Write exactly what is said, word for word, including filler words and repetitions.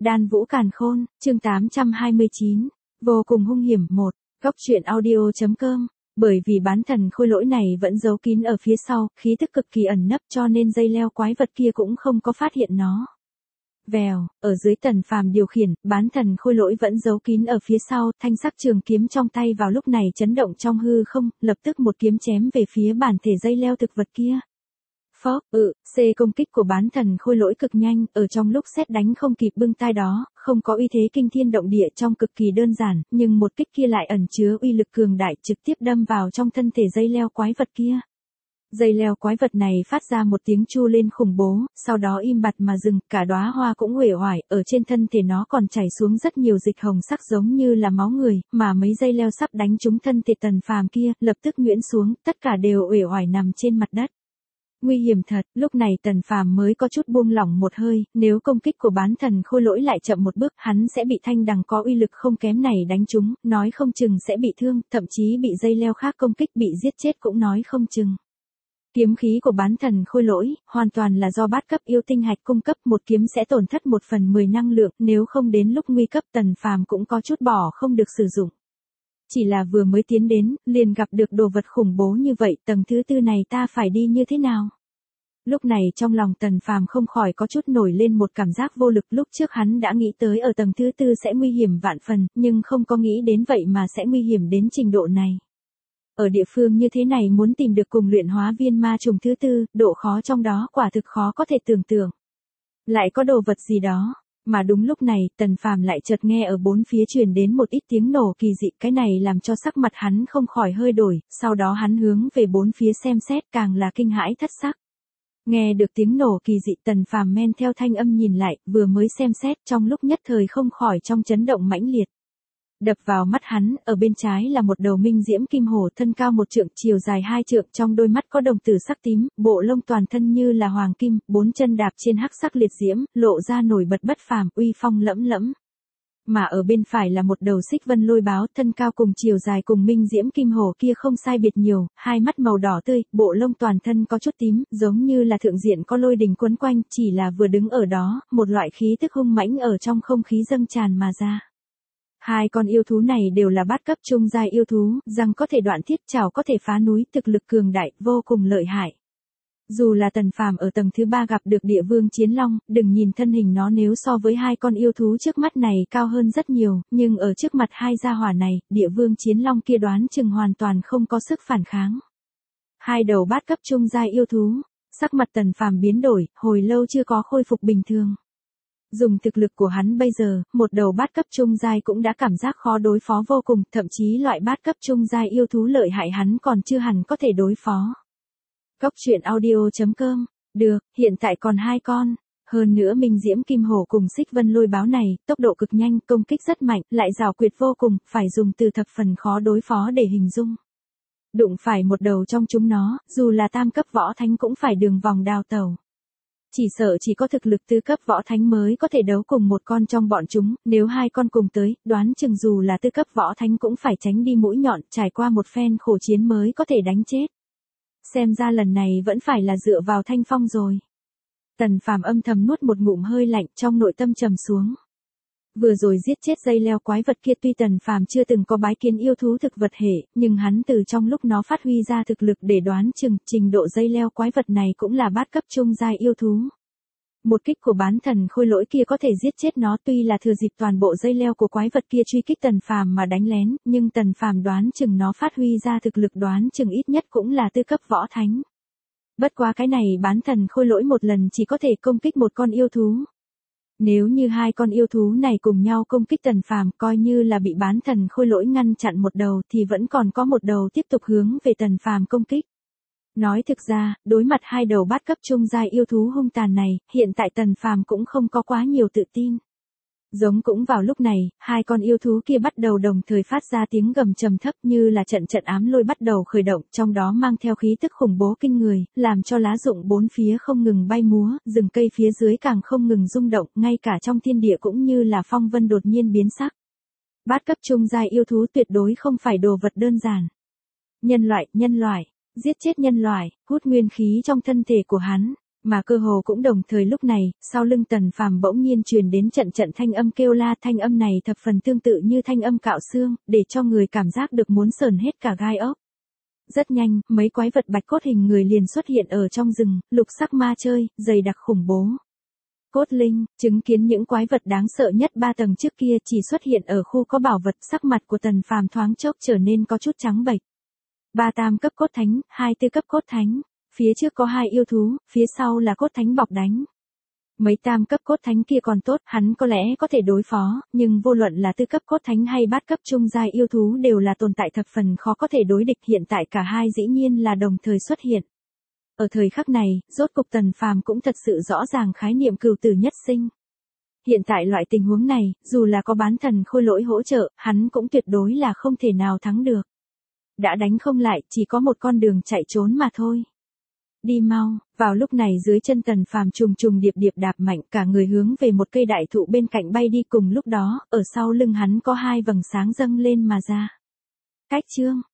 Đan Vũ Càn Khôn, chương tám trăm hai mươi chín, vô cùng hung hiểm một, góc truyện audio.com, bởi vì bán thần khôi lỗi này vẫn giấu kín ở phía sau, khí tức cực kỳ ẩn nấp cho nên dây leo quái vật kia cũng không có phát hiện nó. Vèo, ở dưới Tần Phàm điều khiển, bán thần khôi lỗi vẫn giấu kín ở phía sau, thanh sắc trường kiếm trong tay vào lúc này chấn động trong hư không, lập tức một kiếm chém về phía bản thể dây leo thực vật kia. Phốc, ừ, C công kích của bán thần khôi lỗi cực nhanh, ở trong lúc sét đánh không kịp bưng tai đó, không có uy thế kinh thiên động địa trong cực kỳ đơn giản, nhưng một kích kia lại ẩn chứa uy lực cường đại trực tiếp đâm vào trong thân thể dây leo quái vật kia. Dây leo quái vật này phát ra một tiếng chu lên khủng bố, sau đó im bặt mà dừng, cả đóa hoa cũng uể oải, ở trên thân thể nó còn chảy xuống rất nhiều dịch hồng sắc giống như là máu người, mà mấy dây leo sắp đánh trúng thân thể Tần Phàm kia, lập tức nhuyễn xuống, tất cả đều uể oải nằm trên mặt đất. Nguy hiểm thật, lúc này Tần Phàm mới có chút buông lỏng một hơi, nếu công kích của bán thần khôi lỗi lại chậm một bước, hắn sẽ bị thanh đằng có uy lực không kém này đánh trúng, nói không chừng sẽ bị thương, thậm chí bị dây leo khác công kích bị giết chết cũng nói không chừng. Kiếm khí của bán thần khôi lỗi, hoàn toàn là do bát cấp yêu tinh hạch cung cấp, một kiếm sẽ tổn thất một phần mười năng lượng, nếu không đến lúc nguy cấp Tần Phàm cũng có chút bỏ không được sử dụng. Chỉ là vừa mới tiến đến, liền gặp được đồ vật khủng bố như vậy, tầng thứ tư này ta phải đi như thế nào? Lúc này trong lòng Tần Phàm không khỏi có chút nổi lên một cảm giác vô lực, lúc trước hắn đã nghĩ tới ở tầng thứ tư sẽ nguy hiểm vạn phần, nhưng không có nghĩ đến vậy mà sẽ nguy hiểm đến trình độ này. Ở địa phương như thế này muốn tìm được cùng luyện hóa viên ma trùng thứ tư, độ khó trong đó quả thực khó có thể tưởng tượng. Lại có đồ vật gì đó. Mà đúng lúc này, Tần Phàm lại chợt nghe ở bốn phía truyền đến một ít tiếng nổ kỳ dị, cái này làm cho sắc mặt hắn không khỏi hơi đổi, sau đó hắn hướng về bốn phía xem xét càng là kinh hãi thất sắc. Nghe được tiếng nổ kỳ dị, Tần Phàm men theo thanh âm nhìn lại, vừa mới xem xét trong lúc nhất thời không khỏi trong chấn động mãnh liệt. Đập vào mắt hắn, ở bên trái là một đầu minh diễm kim hổ thân cao một trượng chiều dài hai trượng, trong đôi mắt có đồng tử sắc tím, bộ lông toàn thân như là hoàng kim, bốn chân đạp trên hắc sắc liệt diễm, lộ ra nổi bật bất phàm, uy phong lẫm lẫm. Mà ở bên phải là một đầu xích vân lôi báo thân cao cùng chiều dài cùng minh diễm kim hổ kia không sai biệt nhiều, hai mắt màu đỏ tươi, bộ lông toàn thân có chút tím, giống như là thượng diện có lôi đình quấn quanh, chỉ là vừa đứng ở đó, một loại khí tức hung mãnh ở trong không khí dâng tràn mà ra. Hai con yêu thú này đều là bát cấp trung giai yêu thú, răng có thể đoạn thiết, chảo có thể phá núi, thực lực cường đại, vô cùng lợi hại. Dù là Tần Phàm ở tầng thứ ba gặp được địa vương chiến long, đừng nhìn thân hình nó nếu so với hai con yêu thú trước mắt này cao hơn rất nhiều, nhưng ở trước mặt hai gia hỏa này, địa vương chiến long kia đoán chừng hoàn toàn không có sức phản kháng. Hai đầu bát cấp trung giai yêu thú, sắc mặt Tần Phàm biến đổi, hồi lâu chưa có khôi phục bình thường. Dùng thực lực của hắn bây giờ, một đầu bát cấp trung giai cũng đã cảm giác khó đối phó vô cùng, thậm chí loại bát cấp trung giai yêu thú lợi hại hắn còn chưa hẳn có thể đối phó. Góc truyện audio.com, được, hiện tại còn hai con, hơn nữa minh diễm kim hổ cùng xích vân lôi báo này, tốc độ cực nhanh, công kích rất mạnh, lại rào quyệt vô cùng, phải dùng từ thập phần khó đối phó để hình dung. Đụng phải một đầu trong chúng nó, dù là tam cấp võ thánh cũng phải đường vòng đào tẩu. Chỉ sợ chỉ có thực lực tứ cấp võ thánh mới có thể đấu cùng một con trong bọn chúng, nếu hai con cùng tới, đoán chừng dù là tứ cấp võ thánh cũng phải tránh đi mũi nhọn, trải qua một phen khổ chiến mới có thể đánh chết. Xem ra lần này vẫn phải là dựa vào thanh phong rồi. Tần Phàm âm thầm nuốt một ngụm hơi lạnh, trong nội tâm trầm xuống. Vừa rồi giết chết dây leo quái vật kia, tuy Tần Phàm chưa từng có bái kiến yêu thú thực vật hệ, nhưng hắn từ trong lúc nó phát huy ra thực lực để đoán chừng, trình độ dây leo quái vật này cũng là bát cấp trung giai yêu thú. Một kích của bán thần khôi lỗi kia có thể giết chết nó, tuy là thừa dịp toàn bộ dây leo của quái vật kia truy kích Tần Phàm mà đánh lén, nhưng Tần Phàm đoán chừng nó phát huy ra thực lực đoán chừng ít nhất cũng là tư cấp võ thánh. Bất quá cái này bán thần khôi lỗi một lần chỉ có thể công kích một con yêu thú. Nếu như hai con yêu thú này cùng nhau công kích Tần Phàm, coi như là bị bán thần khôi lỗi ngăn chặn một đầu thì vẫn còn có một đầu tiếp tục hướng về Tần Phàm công kích. Nói thực ra, đối mặt hai đầu bát cấp trung giai yêu thú hung tàn này, hiện tại Tần Phàm cũng không có quá nhiều tự tin. Giống cũng vào lúc này, hai con yêu thú kia bắt đầu đồng thời phát ra tiếng gầm trầm thấp như là trận trận ám lôi bắt đầu khởi động, trong đó mang theo khí tức khủng bố kinh người, làm cho lá rụng bốn phía không ngừng bay múa, rừng cây phía dưới càng không ngừng rung động, ngay cả trong thiên địa cũng như là phong vân đột nhiên biến sắc. Bát cấp trung giai yêu thú tuyệt đối không phải đồ vật đơn giản. Nhân loại, nhân loại, giết chết nhân loại, hút nguyên khí trong thân thể của hắn. Mà cơ hồ cũng đồng thời lúc này, sau lưng Tần Phàm bỗng nhiên truyền đến trận trận thanh âm kêu la, thanh âm này thập phần tương tự như thanh âm cạo xương, để cho người cảm giác được muốn sởn hết cả gai ốc. Rất nhanh, mấy quái vật bạch cốt hình người liền xuất hiện ở trong rừng, lục sắc ma chơi, dày đặc khủng bố. Cốt linh, chứng kiến những quái vật đáng sợ nhất ba tầng trước kia chỉ xuất hiện ở khu có bảo vật, sắc mặt của Tần Phàm thoáng chốc trở nên có chút trắng bệch. Ba tam cấp cốt thánh, hai tư cấp cốt thánh, phía trước có hai yêu thú, phía sau là cốt thánh bọc đánh. Mấy tam cấp cốt thánh kia còn tốt, hắn có lẽ có thể đối phó, nhưng vô luận là tư cấp cốt thánh hay bát cấp trung giai yêu thú đều là tồn tại thập phần khó có thể đối địch, hiện tại cả hai dĩ nhiên là đồng thời xuất hiện. Ở thời khắc này, rốt cục Tần Phàm cũng thật sự rõ ràng khái niệm cửu tử nhất sinh. Hiện tại loại tình huống này, dù là có bán thần khôi lỗi hỗ trợ, hắn cũng tuyệt đối là không thể nào thắng được. Đã đánh không lại, chỉ có một con đường chạy trốn mà thôi. Đi mau, vào lúc này dưới chân Tần Phàm trùng trùng điệp điệp đạp mạnh, cả người hướng về một cây đại thụ bên cạnh bay đi, cùng lúc đó, ở sau lưng hắn có hai vầng sáng dâng lên mà ra. Cách chương